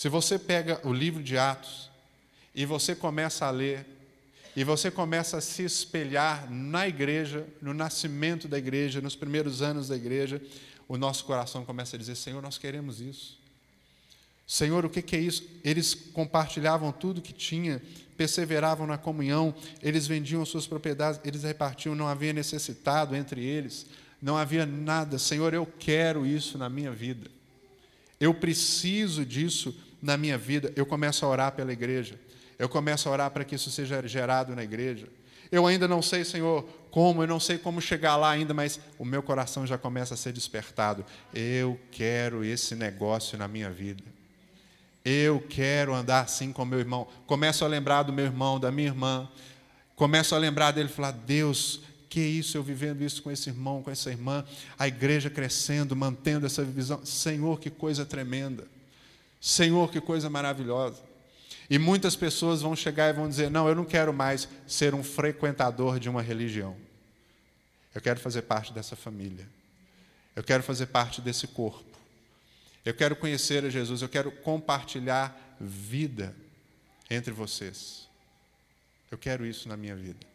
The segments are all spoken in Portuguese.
Se você pega o livro de Atos e você começa a ler, e você começa a se espelhar na igreja, no nascimento da igreja, nos primeiros anos da igreja, o nosso coração começa a dizer: Senhor, nós queremos isso. Senhor, o que é isso? Eles compartilhavam tudo que tinha, perseveravam na comunhão, eles vendiam suas propriedades, eles repartiam, não havia necessitado entre eles, não havia nada. Senhor, eu quero isso na minha vida. Eu preciso disso na minha vida. Eu começo a orar pela igreja. Eu começo a orar para que isso seja gerado na igreja. Eu ainda não sei, Senhor, como, eu não sei como chegar lá ainda, mas o meu coração já começa a ser despertado. Eu quero esse negócio na minha vida. Eu quero andar assim com meu irmão. Começo a lembrar do meu irmão, da minha irmã. Começo a lembrar dele e falar: Deus, que isso, eu vivendo isso com esse irmão, com essa irmã, a igreja crescendo, mantendo essa visão. Senhor, que coisa tremenda. Senhor, que coisa maravilhosa. E muitas pessoas vão chegar e vão dizer: não, eu não quero mais ser um frequentador de uma religião. Eu quero fazer parte dessa família. Eu quero fazer parte desse corpo. Eu quero conhecer a Jesus, eu quero compartilhar vida entre vocês. Eu quero isso na minha vida.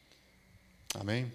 Amém?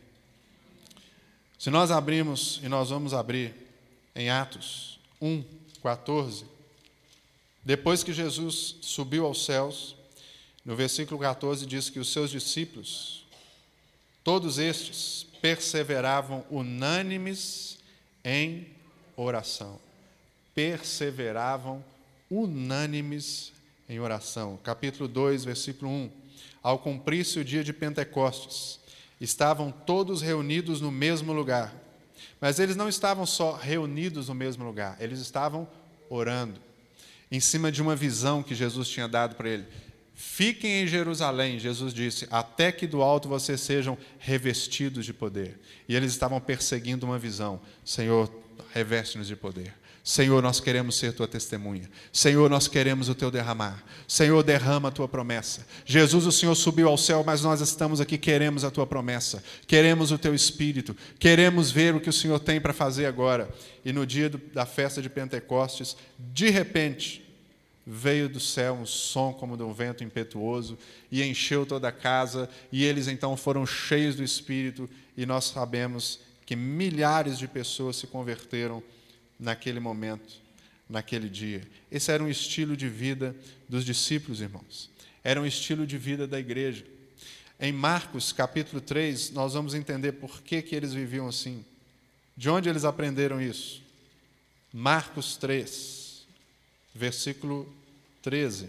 Se nós abrirmos, e nós vamos abrir em Atos 1:14, depois que Jesus subiu aos céus, no versículo 14 diz que os seus discípulos, todos estes, perseveravam unânimes em oração. Perseveravam unânimes em oração. Capítulo 2, versículo 1. Ao cumprir-se o dia de Pentecostes, estavam todos reunidos no mesmo lugar. Mas eles não estavam só reunidos no mesmo lugar, eles estavam orando, em cima de uma visão que Jesus tinha dado para ele. Fiquem em Jerusalém, Jesus disse, até que do alto vocês sejam revestidos de poder. E eles estavam perseguindo uma visão. Senhor, reveste-nos de poder. Senhor, nós queremos ser tua testemunha. Senhor, nós queremos o teu derramar. Senhor, derrama a tua promessa. Jesus, o Senhor subiu ao céu, mas nós estamos aqui, queremos a tua promessa. Queremos o teu Espírito. Queremos ver o que o Senhor tem para fazer agora. E no dia da festa de Pentecostes, de repente, veio do céu um som como de um vento impetuoso e encheu toda a casa, e eles então foram cheios do Espírito, e nós sabemos que milhares de pessoas se converteram naquele momento, naquele dia. Esse era um estilo de vida dos discípulos, irmãos. Era um estilo de vida da igreja. Em Marcos, capítulo 3, nós vamos entender por que eles viviam assim. De onde eles aprenderam isso? Marcos 3, versículo 13.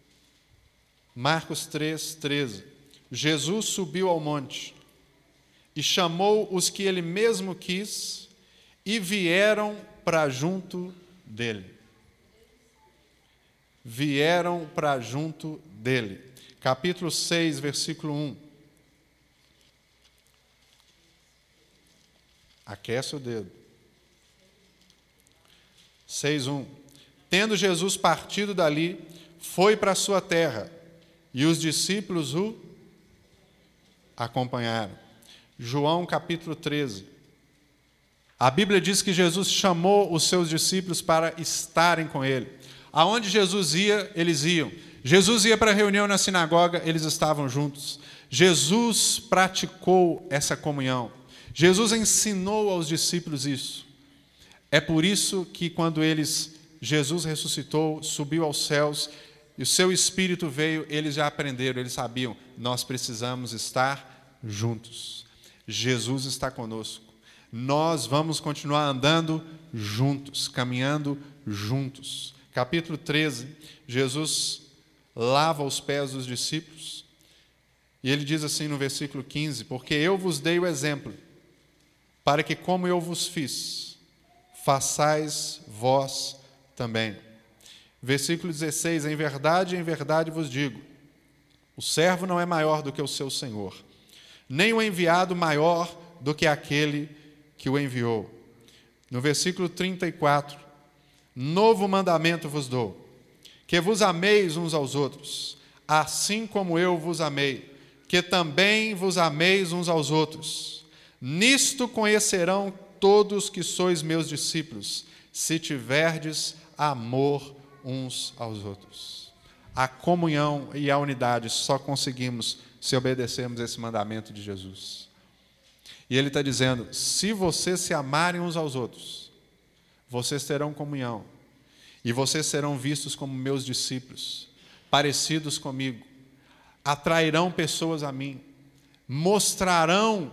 Marcos 3, 13. Jesus subiu ao monte e chamou os que ele mesmo quis e vieram para junto dele. Vieram para junto dele. Capítulo 6, versículo 1. Aquece o dedo. 6:1. Tendo Jesus partido dali, foi para a sua terra, e os discípulos o acompanharam. João capítulo 13. A Bíblia diz que Jesus chamou os seus discípulos para estarem com ele. Aonde Jesus ia, eles iam. Jesus ia para a reunião na sinagoga, eles estavam juntos. Jesus praticou essa comunhão. Jesus ensinou aos discípulos isso. É por isso que quando Jesus ressuscitou, subiu aos céus, e o seu Espírito veio, eles já aprenderam, eles sabiam, nós precisamos estar juntos. Jesus está conosco. Nós vamos continuar andando juntos, caminhando juntos. Capítulo 13, Jesus lava os pés dos discípulos, e ele diz assim no versículo 15, porque eu vos dei o exemplo, para que como eu vos fiz, façais vós também. Versículo 16, em verdade vos digo, o servo não é maior do que o seu senhor, nem o enviado maior do que aquele que o enviou. No versículo 34, novo mandamento vos dou, que vos ameis uns aos outros, assim como eu vos amei, que também vos ameis uns aos outros. Nisto conhecerão todos que sois meus discípulos, se tiverdes amor uns aos outros. A comunhão e a unidade só conseguimos se obedecermos esse mandamento de Jesus. E ele está dizendo, se vocês se amarem uns aos outros, vocês terão comunhão, e vocês serão vistos como meus discípulos, parecidos comigo, atrairão pessoas a mim, mostrarão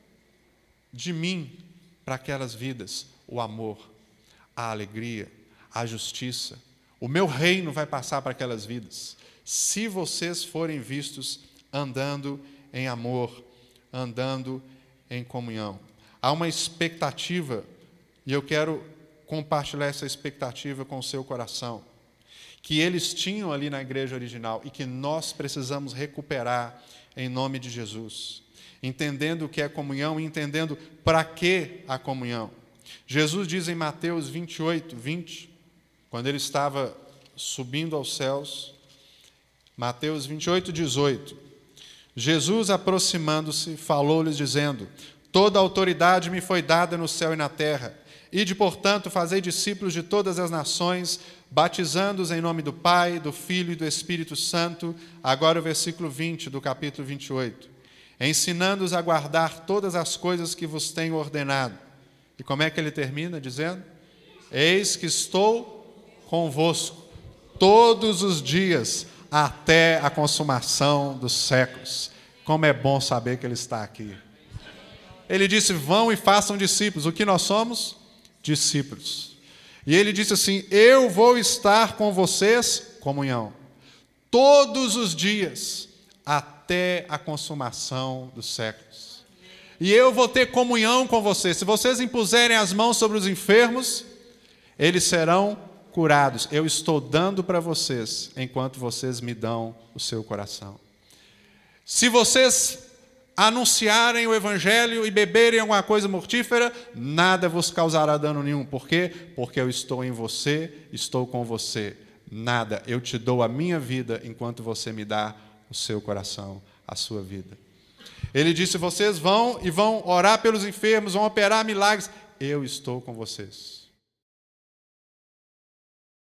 de mim para aquelas vidas o amor, a alegria, a justiça. O meu reino vai passar para aquelas vidas, se vocês forem vistos andando em amor, andando em comunhão. Há uma expectativa, e eu quero compartilhar essa expectativa com o seu coração, que eles tinham ali na igreja original e que nós precisamos recuperar em nome de Jesus, entendendo o que é comunhão e entendendo para que a comunhão. Jesus diz em Mateus 28, 20, quando ele estava subindo aos céus, Mateus 28, 18, Jesus, aproximando-se, falou-lhes dizendo, toda a autoridade me foi dada no céu e na terra. Ide, portanto, fazei discípulos de todas as nações, batizando-os em nome do Pai, do Filho e do Espírito Santo. Agora o versículo 20 do capítulo 28. Ensinando-os a guardar todas as coisas que vos tenho ordenado. E como é que ele termina? Dizendo, eis que estou convosco todos os dias, até a consumação dos séculos. Como é bom saber que ele está aqui. Ele disse, vão e façam discípulos. O que nós somos? Discípulos. E ele disse assim, eu vou estar com vocês, comunhão, todos os dias, até a consumação dos séculos. E eu vou ter comunhão com vocês. Se vocês impuserem as mãos sobre os enfermos, eles serão curados. Eu estou dando para vocês, enquanto vocês me dão o seu coração. Se vocês anunciarem o evangelho e beberem alguma coisa mortífera, nada vos causará dano nenhum. Por quê? Porque eu estou em você, estou com você. Nada. Eu te dou a minha vida, enquanto você me dá o seu coração, a sua vida. Ele disse, vocês vão orar pelos enfermos, vão operar milagres. Eu estou com vocês.